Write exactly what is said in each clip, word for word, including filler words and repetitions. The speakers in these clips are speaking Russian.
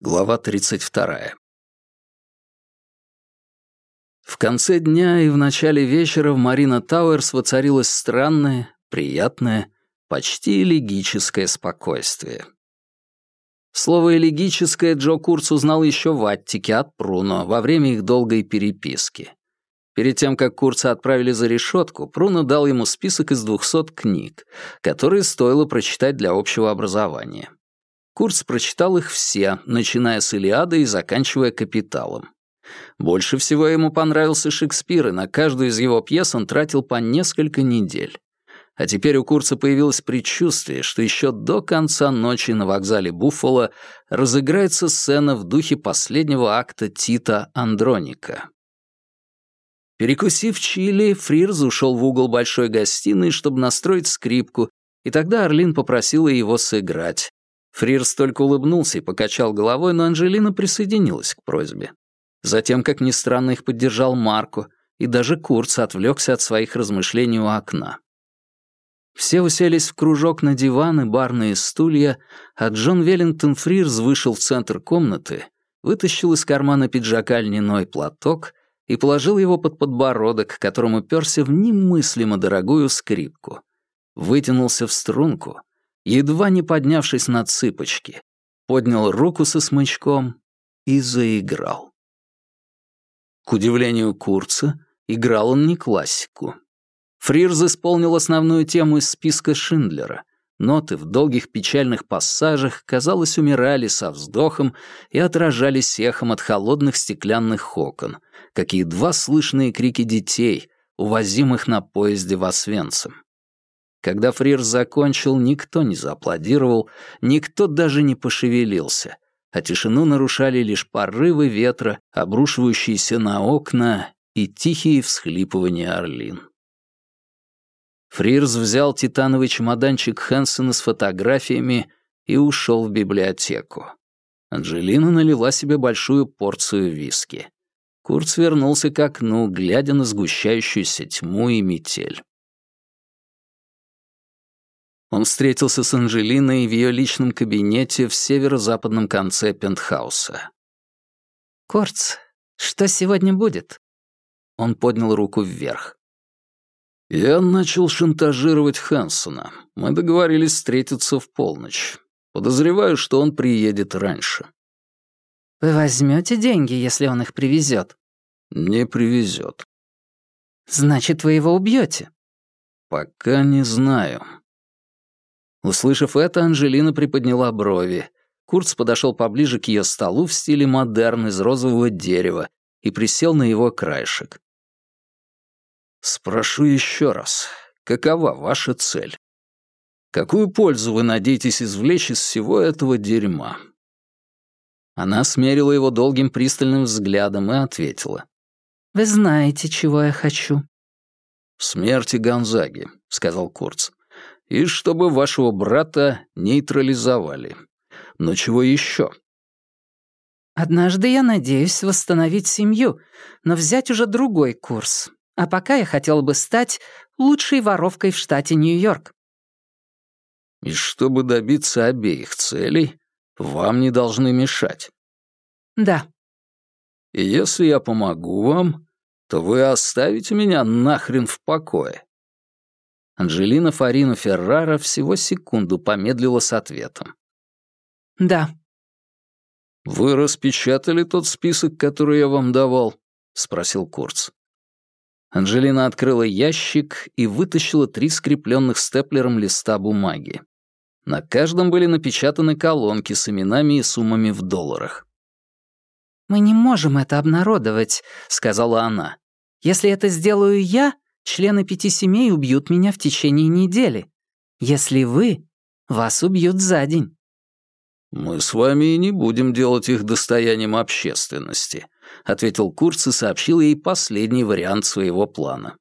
Глава тридцать вторая. В конце дня и в начале вечера в Марина Тауэрс воцарилось странное, приятное, почти элегическое спокойствие. Слово «элегическое» Джо Курц узнал еще в Аттике от Пруно во время их долгой переписки. Перед тем, как Курца отправили за решетку, Пруно дал ему список из двухсот книг, которые стоило прочитать для общего образования. Курц прочитал их все, начиная с «Илиады» и заканчивая «Капиталом». Больше всего ему понравился Шекспир, и на каждую из его пьес он тратил по несколько недель. А теперь у Курца появилось предчувствие, что еще до конца ночи на вокзале Буффало разыграется сцена в духе последнего акта Тита «Андроника». Перекусив чили, Фрирз ушел в угол большой гостиной, чтобы настроить скрипку, и тогда Арлин попросила его сыграть. Фрирз только улыбнулся и покачал головой, но Анжелина присоединилась к просьбе. Затем, как ни странно, их поддержал Марко, и даже Курц отвлекся от своих размышлений у окна. Все уселись в кружок на диваны, барные стулья, а Джон Веллингтон Фрирз вышел в центр комнаты, вытащил из кармана пиджака льняной платок и положил его под подбородок, к которому перся в немыслимо дорогую скрипку. Вытянулся в струнку, едва не поднявшись на цыпочки, поднял руку со смычком и заиграл. К удивлению Курца, играл он не классику. Фрирз исполнил основную тему из списка Шиндлера. Ноты в долгих печальных пассажах, казалось, умирали со вздохом и отражались эхом от холодных стеклянных окон, как едва слышные крики детей, увозимых на поезде в Освенцим. Когда Фрирз закончил, никто не зааплодировал, никто даже не пошевелился, а тишину нарушали лишь порывы ветра, обрушивающиеся на окна, и тихие всхлипывания Арлин. Фрирз взял титановый чемоданчик Хэнсона с фотографиями и ушел в библиотеку. Анджелина налила себе большую порцию виски. Курц вернулся к окну, глядя на сгущающуюся тьму и метель. Он встретился с Анджелиной в ее личном кабинете в северо-западном конце пентхауса. «Курц, что сегодня будет?» Он поднял руку вверх. «Я начал шантажировать Хэнсона. Мы договорились встретиться в полночь. Подозреваю, что он приедет раньше». «Вы возьмете деньги, если он их привезет?» «Не привезет». «Значит, вы его убьете?» «Пока не знаю». Услышав это, Анджелина приподняла брови. Курц подошел поближе к ее столу в стиле модерн из розового дерева и присел на его краешек. «Спрошу еще раз, какова ваша цель? Какую пользу вы надеетесь извлечь из всего этого дерьма?» Она смерила его долгим пристальным взглядом и ответила. «Вы знаете, чего я хочу». «Смерти Гонзаги», — сказал Курц. «И чтобы вашего брата нейтрализовали. Но чего еще?» «Однажды я надеюсь восстановить семью, но взять уже другой курс. А пока я хотела бы стать лучшей воровкой в штате Нью-Йорк». «И чтобы добиться обеих целей, вам не должны мешать». «Да». «И если я помогу вам, то вы оставите меня нахрен в покое». Анджелина Фарина Феррара всего секунду помедлила с ответом. «Да». «Вы распечатали тот список, который я вам давал?» — спросил Курц. Анджелина открыла ящик и вытащила три скрепленных степлером листа бумаги. На каждом были напечатаны колонки с именами и суммами в долларах. «Мы не можем это обнародовать», — сказала она. «Если это сделаю я, члены пяти семей убьют меня в течение недели. Если вы, вас убьют за день». «Мы с вами и не будем делать их достоянием общественности», — ответил Курц и сообщил ей последний вариант своего плана.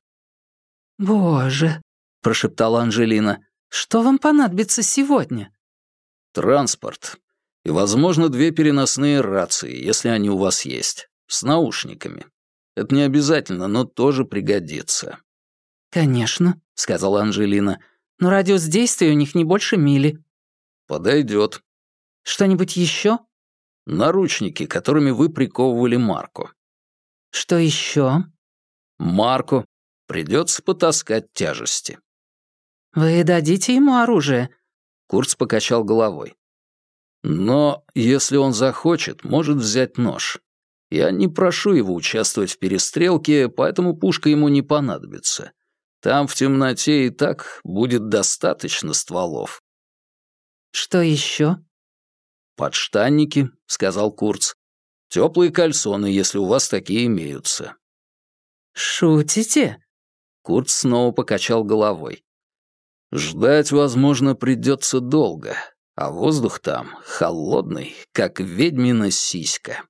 «Боже», — прошептала Анджелина, — «что вам понадобится сегодня?» «Транспорт. И, возможно, две переносные рации, если они у вас есть, с наушниками. Это не обязательно, но тоже пригодится». «Конечно», — сказала Анджелина, — «но радиус действия у них не больше мили». «Подойдет». «Что-нибудь еще?» Наручники, которыми вы приковывали Марко. Что еще? Марко. Придется потаскать тяжести. Вы дадите ему оружие? Курц покачал головой. Но если он захочет, может взять нож. Я не прошу его участвовать в перестрелке, поэтому пушка ему не понадобится. Там в темноте и так будет достаточно стволов. Что еще? Подштанники, сказал Курц. Теплые кальсоны, если у вас такие имеются. Шутите? Курц снова покачал головой. Ждать, возможно, придется долго, а воздух там холодный, как ведьмина сиська.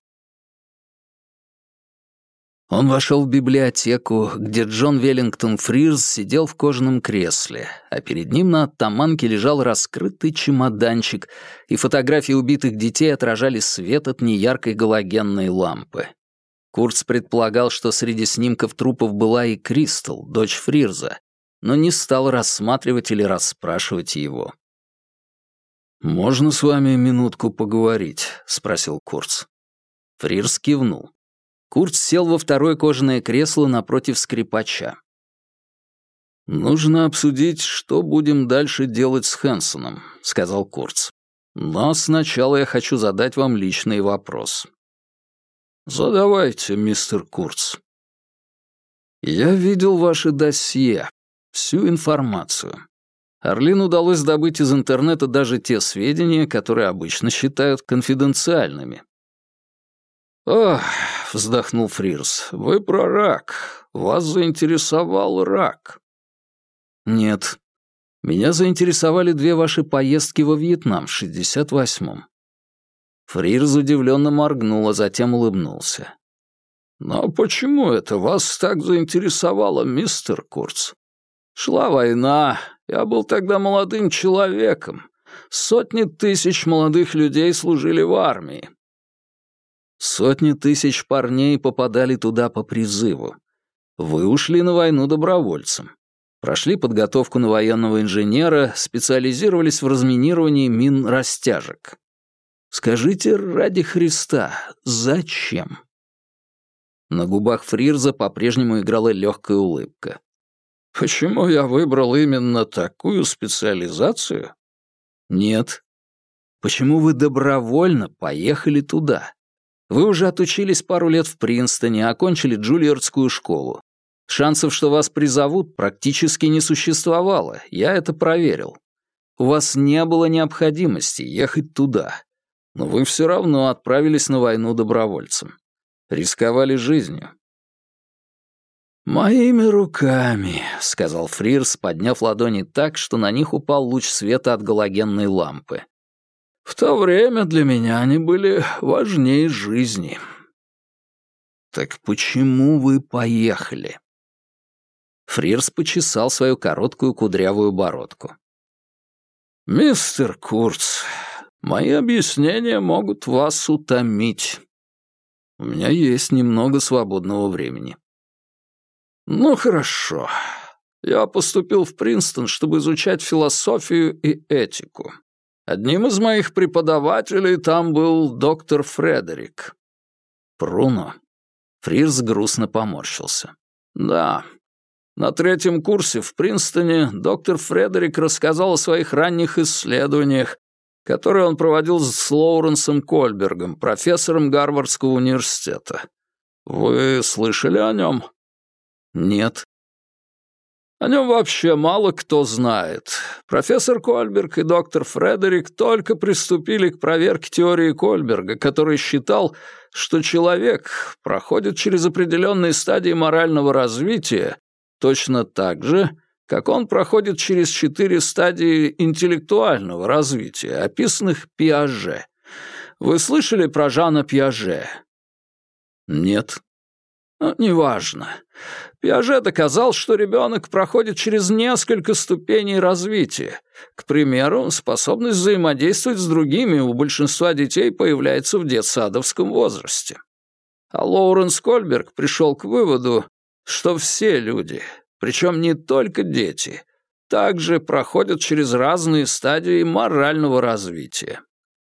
Он вошел в библиотеку, где Джон Веллингтон Фрирз сидел в кожаном кресле, а перед ним на оттаманке лежал раскрытый чемоданчик, и фотографии убитых детей отражали свет от неяркой галогенной лампы. Курц предполагал, что среди снимков трупов была и Кристал, дочь Фрирза, но не стал рассматривать или расспрашивать его. «Можно с вами минутку поговорить?» — спросил Курц. Фрирз кивнул. Курц сел во второе кожаное кресло напротив скрипача. «Нужно обсудить, что будем дальше делать с Хэнсоном», — сказал Курц. «Но сначала я хочу задать вам личный вопрос». «Задавайте, мистер Курц». «Я видел ваше досье, всю информацию. Орлин удалось добыть из интернета даже те сведения, которые обычно считают конфиденциальными». «Ох», — вздохнул Фрирз, — «вы про рак. Вас заинтересовал рак». «Нет. Меня заинтересовали две ваши поездки во Вьетнам в шестьдесят восьмом». Фрирз удивленно моргнул, а затем улыбнулся. «Но почему это вас так заинтересовало, мистер Курц? Шла война, я был тогда молодым человеком. Сотни тысяч молодых людей служили в армии. Сотни тысяч парней попадали туда по призыву. Вы ушли на войну добровольцем. Прошли подготовку на военного инженера, специализировались в разминировании мин растяжек. Скажите, ради Христа, зачем?» На губах Фрирза по-прежнему играла легкая улыбка. «Почему я выбрал именно такую специализацию?» «Нет. Почему вы добровольно поехали туда? Вы уже отучились пару лет в Принстоне, окончили Джульярдскую школу. Шансов, что вас призовут, практически не существовало, я это проверил. У вас не было необходимости ехать туда. Но вы все равно отправились на войну добровольцем. Рисковали жизнью». «Моими руками», — сказал Фрирз, подняв ладони так, что на них упал луч света от галогенной лампы. «В то время для меня они были важнее жизни». «Так почему вы поехали?» Фрирз почесал свою короткую кудрявую бородку. «Мистер Курц, мои объяснения могут вас утомить. У меня есть немного свободного времени». «Ну хорошо. Я поступил в Принстон, чтобы изучать философию и этику. Одним из моих преподавателей там был доктор Фредерик». «Пруно?» Фрирз грустно поморщился. «Да. На третьем курсе в Принстоне доктор Фредерик рассказал о своих ранних исследованиях, которые он проводил с Лоуренсом Кольбергом, профессором Гарвардского университета. Вы слышали о нем?» «Нет». «О нем вообще мало кто знает. Профессор Кольберг и доктор Фредерик только приступили к проверке теории Кольберга, который считал, что человек проходит через определенные стадии морального развития точно так же, как он проходит через четыре стадии интеллектуального развития, описанных Пиаже. Вы слышали про Жана Пиаже?» «Нет». «Ну, неважно. Пиаже доказал, что ребенок проходит через несколько ступеней развития. К примеру, способность взаимодействовать с другими у большинства детей появляется в детсадовском возрасте. А Лоуренс Кольберг пришел к выводу, что все люди, причем не только дети, также проходят через разные стадии морального развития.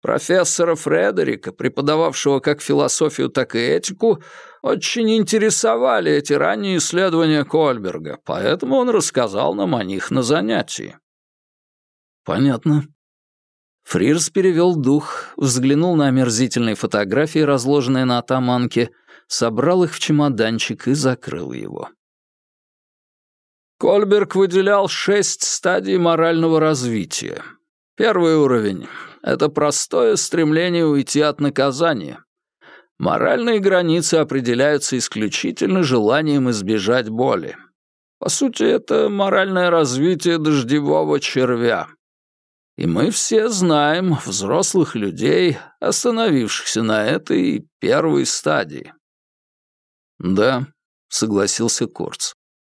Профессора Фредерика, преподававшего как философию, так и этику, очень интересовали эти ранние исследования Кольберга, поэтому он рассказал нам о них на занятии». «Понятно». Фрирс перевел дух, взглянул на омерзительные фотографии, разложенные на атаманке, собрал их в чемоданчик и закрыл его. Кольберг выделял шесть стадий морального развития. Первый уровень — это простое стремление уйти от наказания. Моральные границы определяются исключительно желанием избежать боли. По сути, это моральное развитие дождевого червя. И мы все знаем взрослых людей, остановившихся на этой первой стадии. «Да», — согласился Курц.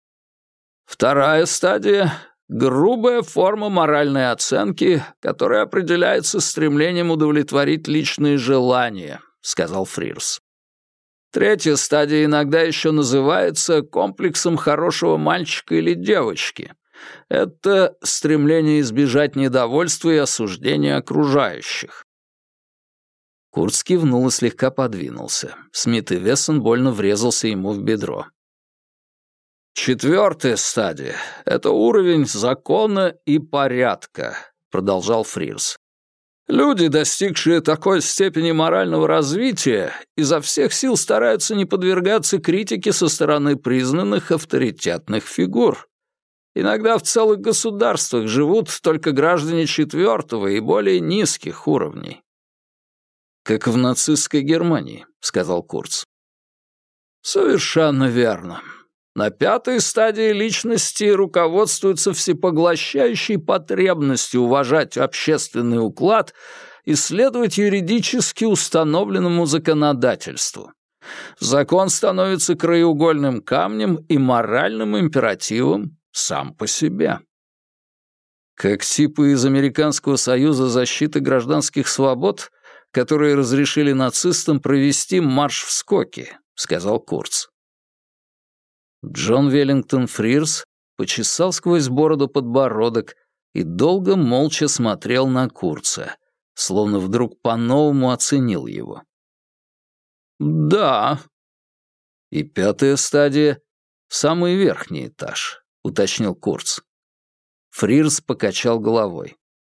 Вторая стадия — грубая форма моральной оценки, которая определяется стремлением удовлетворить личные желания, сказал Фрирс. Третья стадия иногда еще называется комплексом хорошего мальчика или девочки. Это стремление избежать недовольства и осуждения окружающих. Курц кивнул и слегка подвинулся. Смит и Вессон больно врезался ему в бедро. «Четвертая стадия — это уровень закона и порядка», — продолжал Фрирс. «Люди, достигшие такой степени морального развития, изо всех сил стараются не подвергаться критике со стороны признанных авторитетных фигур. Иногда в целых государствах живут только граждане четвертого и более низких уровней». «Как в нацистской Германии», — сказал Курц. «Совершенно верно. На пятой стадии личности руководствуются всепоглощающей потребностью уважать общественный уклад и следовать юридически установленному законодательству. Закон становится краеугольным камнем и моральным императивом сам по себе». «Как типы из Американского союза защиты гражданских свобод, которые разрешили нацистам провести марш в Скоке», — сказал Курц. Джон Веллингтон Фрирс почесал сквозь бороду подбородок и долго молча смотрел на Курца, словно вдруг по-новому оценил его. «Да». «И пятая стадия — самый верхний этаж», — уточнил Курц. Фрирс покачал головой.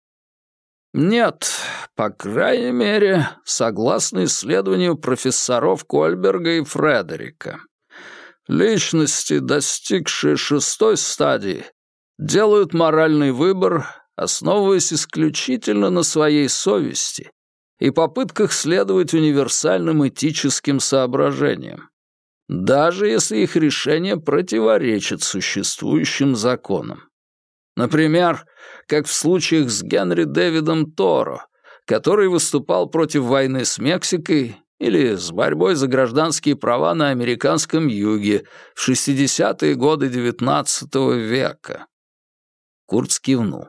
«Нет, по крайней мере, согласно исследованию профессоров Кольберга и Фредерика. Личности, достигшие шестой стадии, делают моральный выбор, основываясь исключительно на своей совести и попытках следовать универсальным этическим соображениям, даже если их решение противоречит существующим законам. Например, как в случаях с Генри Дэвидом Торо, который выступал против войны с Мексикой, или с борьбой за гражданские права на американском юге в шестидесятые годы девятнадцатого века. Курц кивнул.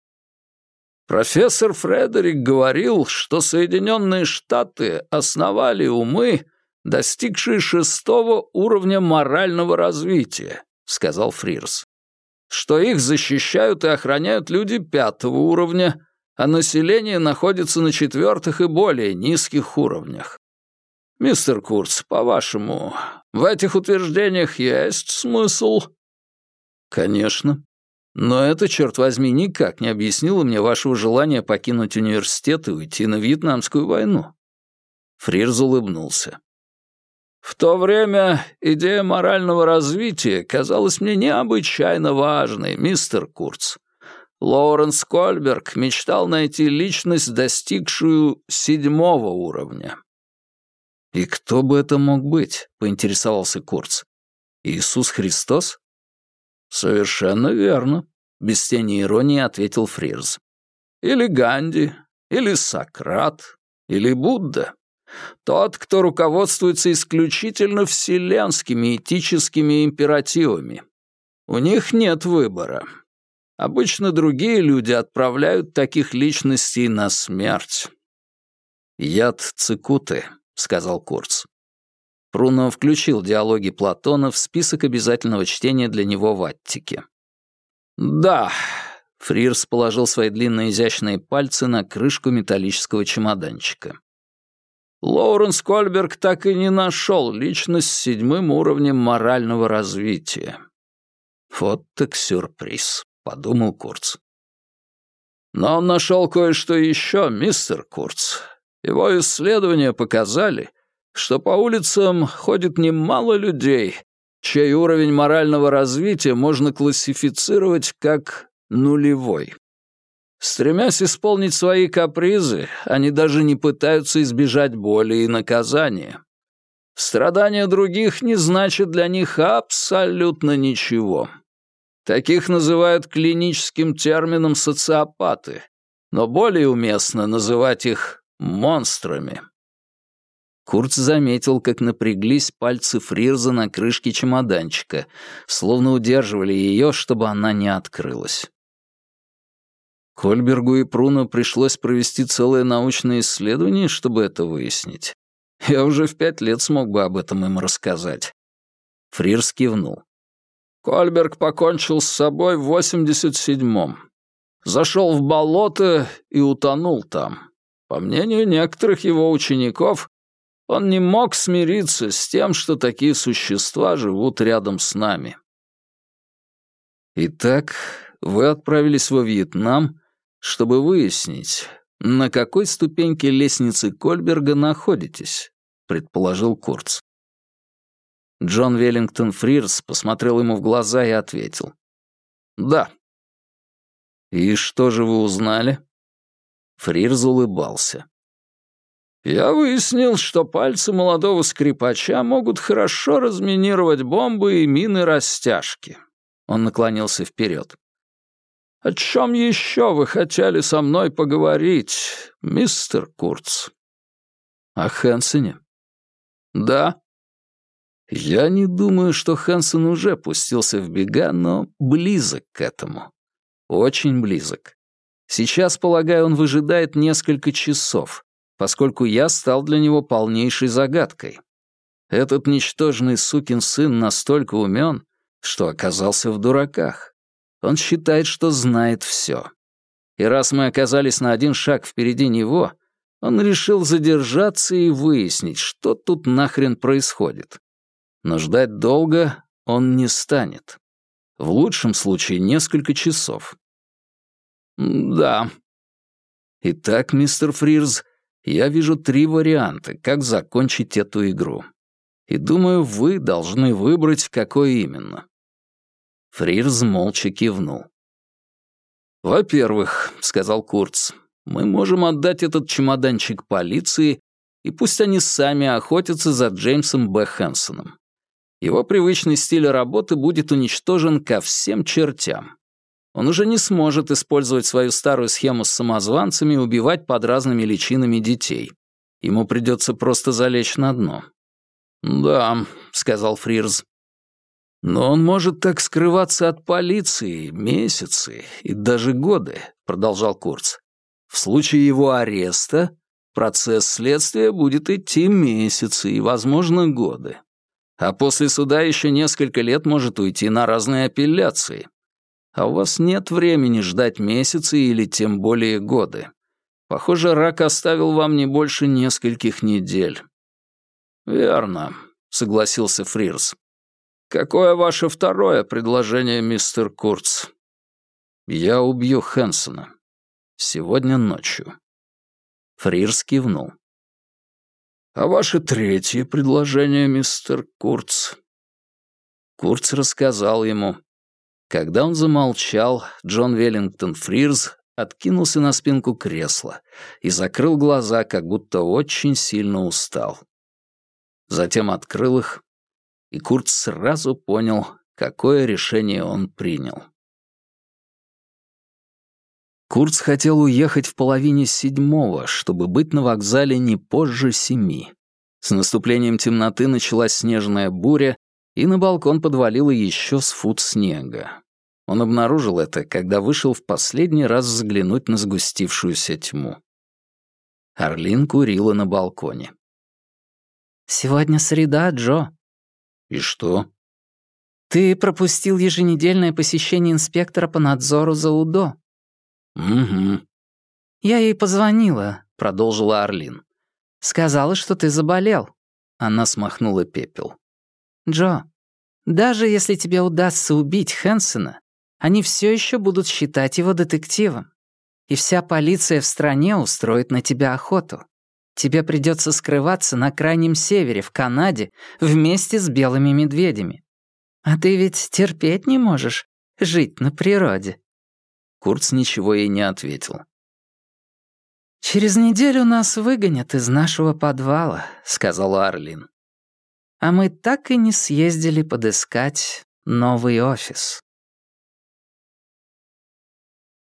Профессор Фредерик говорил, что Соединенные Штаты основали умы, достигшие шестого уровня морального развития, сказал Фрирс, что их защищают и охраняют люди пятого уровня, а население находится на четвертых и более низких уровнях. Мистер Курц, по-вашему, в этих утверждениях есть смысл? Конечно. Но это, черт возьми, никак не объяснило мне вашего желания покинуть университет и уйти на Вьетнамскую войну. Фрирс улыбнулся. В то время идея морального развития казалась мне необычайно важной, мистер Курц. Лоуренс Кольберг мечтал найти личность, достигшую седьмого уровня. «И кто бы это мог быть?» — поинтересовался Курц. «Иисус Христос?» «Совершенно верно», — без тени иронии ответил Фрирс. «Или Ганди, или Сократ, или Будда. Тот, кто руководствуется исключительно вселенскими этическими императивами. У них нет выбора. Обычно другие люди отправляют таких личностей на смерть». «Яд цикуты», — сказал Курц. Пруно включил диалоги Платона в список обязательного чтения для него в Аттике. «Да, Фрирс положил свои длинные изящные пальцы на крышку металлического чемоданчика. Лоуренс Кольберг так и не нашел личность с седьмым уровнем морального развития. «Вот так сюрприз», — подумал Курц. «Но он нашел кое-что еще, мистер Курц. Его исследования показали, что по улицам ходит немало людей, чей уровень морального развития можно классифицировать как нулевой. Стремясь исполнить свои капризы, они даже не пытаются избежать боли и наказания. Страдания других не значат для них абсолютно ничего. Таких называют клиническим термином социопаты, но более уместно называть их монстрами». Курц заметил, как напряглись пальцы Фрирза на крышке чемоданчика, словно удерживали ее, чтобы она не открылась. Кольбергу и Пруно пришлось провести целое научное исследование, чтобы это выяснить. Я уже в пять лет смог бы об этом им рассказать. Фрирз кивнул. Кольберг покончил с собой в восемьдесят седьмом. Зашел в болото и утонул там. По мнению некоторых его учеников, он не мог смириться с тем, что такие существа живут рядом с нами. Итак, вы отправились во Вьетнам, чтобы выяснить, на какой ступеньке лестницы Кольберга находитесь, предположил Курц. Джон Веллингтон Фрирс посмотрел ему в глаза и ответил. «Да». «И что же вы узнали?» Фрирс улыбался. «Я выяснил, что пальцы молодого скрипача могут хорошо разминировать бомбы и мины-растяжки». Он наклонился вперед. «О чем еще вы хотели со мной поговорить, мистер Курц?» «О Хэнсоне?» «Да». «Я не думаю, что Хэнсон уже пустился в бега, но близок к этому. Очень близок. Сейчас, полагаю, он выжидает несколько часов, поскольку я стал для него полнейшей загадкой. Этот ничтожный сукин сын настолько умен, что оказался в дураках. Он считает, что знает все. И раз мы оказались на один шаг впереди него, он решил задержаться и выяснить, что тут нахрен происходит. Но ждать долго он не станет. В лучшем случае несколько часов. Да. Итак, мистер Фрирз, я вижу три варианта, как закончить эту игру. И думаю, вы должны выбрать, какой именно. Фрирз молча кивнул. «Во-первых, — сказал Курц, — мы можем отдать этот чемоданчик полиции, и пусть они сами охотятся за Джеймсом Б. Хэнсоном. Его привычный стиль работы будет уничтожен ко всем чертям. Он уже не сможет использовать свою старую схему с самозванцами и убивать под разными личинами детей. Ему придется просто залечь на дно». «Да», — сказал Фрирз. «Но он может так скрываться от полиции месяцы и даже годы», — продолжал Курц. «В случае его ареста процесс следствия будет идти месяцы и, возможно, годы. А после суда еще несколько лет может уйти на разные апелляции. А у вас нет времени ждать месяцы или тем более годы. Похоже, рак оставил вам не больше нескольких недель». «Верно», — согласился Фрирз. «Какое ваше второе предложение, мистер Курц?» «Я убью Хэнсона. Сегодня ночью». Фрирз кивнул. «А ваше третье предложение, мистер Курц?» Курц рассказал ему. Когда он замолчал, Джон Веллингтон Фрирз откинулся на спинку кресла и закрыл глаза, как будто очень сильно устал. Затем открыл их, и Курц сразу понял, какое решение он принял. Курц хотел уехать в половине седьмого, чтобы быть на вокзале не позже семи. С наступлением темноты началась снежная буря, и на балкон подвалило еще с фут снега. Он обнаружил это, когда вышел в последний раз взглянуть на сгустившуюся тьму. Арлин курила на балконе. «Сегодня среда, Джо». «И что?» «Ты пропустил еженедельное посещение инспектора по надзору за УДО. «Угу». «Я ей позвонила», — продолжила Арлин. «Сказала, что ты заболел». Она смахнула пепел. «Джо, даже если тебе удастся убить Хэнсона, они все еще будут считать его детективом. И вся полиция в стране устроит на тебя охоту. Тебе придется скрываться на крайнем севере, в Канаде, вместе с белыми медведями. А ты ведь терпеть не можешь жить на природе». Курц ничего ей не ответил. «Через неделю нас выгонят из нашего подвала», — сказала Арлин. «А мы так и не съездили подыскать новый офис».